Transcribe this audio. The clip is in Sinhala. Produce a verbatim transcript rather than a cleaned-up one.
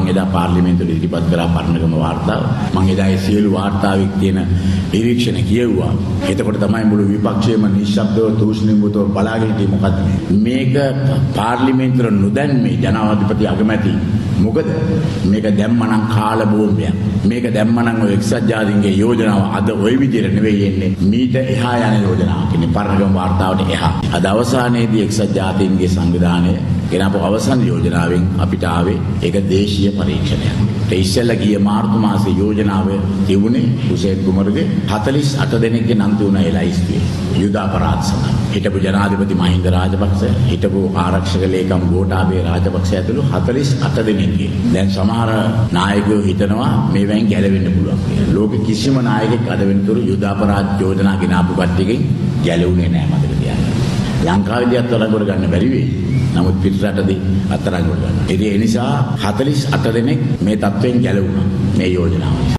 මම එදා පාර්ලිමේන්තුවේ ඉදිරිපත් කරා පරණගම වාර්තාව. මම එදා ඒ සියලු වාර්තාවෙක තියෙන නිරීක්ෂණ කියවුවා. එතකොට තමයි මුළු විපක්ෂයේම නිශ්ශබ්දව තූෂ්ණිම්බුතව බලාගෙන හිටියේ මොකද්ද මේක පාර්ලිමේන්තුවේ නොදැන්මේ ජනාධිපති අගමැති මොකද මේක දැම්මනම් කාල බෝම්බයක්. මේක දැම්මනම් ඔය එක්සත් ජාතීන්ගේ යෝජනාව අද ওই විදිහට නෙවෙයි එන්නේ. මීට එහා යන යෝජනාවක්. ඉන්නේ පරණගම වාර්තාවට එහා. අද අවසානයේදී එක්සත් ජාතීන්ගේ සංවිධානය ගෙනාපු අවසන් යෝජනාවෙන් අපිට ආවේ ඒක දේශීය පරීක්ෂණයක්. ඒ ඉස්සෙල්ලා ගිය මාර්තු මාසයේ යෝජනාව තිබුණේ හුසේන් කුමරුගේ හතළිස් අට දෙනෙක්ගේ නම් තුන එලයිස්තුවේ යුද අපරාධ සඳහා. හිටපු ජනාධිපති මහින්ද රාජපක්ෂ, හිටපු ආරක්ෂක ලේකම් ගෝඨාභය රාජපක්ෂ ඇතුළු හතළිස් අට දෙනෙක්ගේ. දැන් සමහර නායකයෝ හිතනවා මේවෙන් ගැලවෙන්න පුළුවන් කියලා. ලෝක කිසිම නායකයෙක් අද වෙනතුරු යුද අපරාධ යෝජනා ගෙනාපු කට්ටියකින් ගැලවුණේ නැහැ මතක තියාගන්න. ලංකාවේදී අත්අඩංගුවට ගන්න බැරි වෙයි. නමුත් පිටරටදී අත්අඩංගුවට ගන්න. ඒ නිසා හතළිස් අට දෙනෙක් මේ තත්ත්වයෙන් ගැලවුණා මේ යෝජනාව.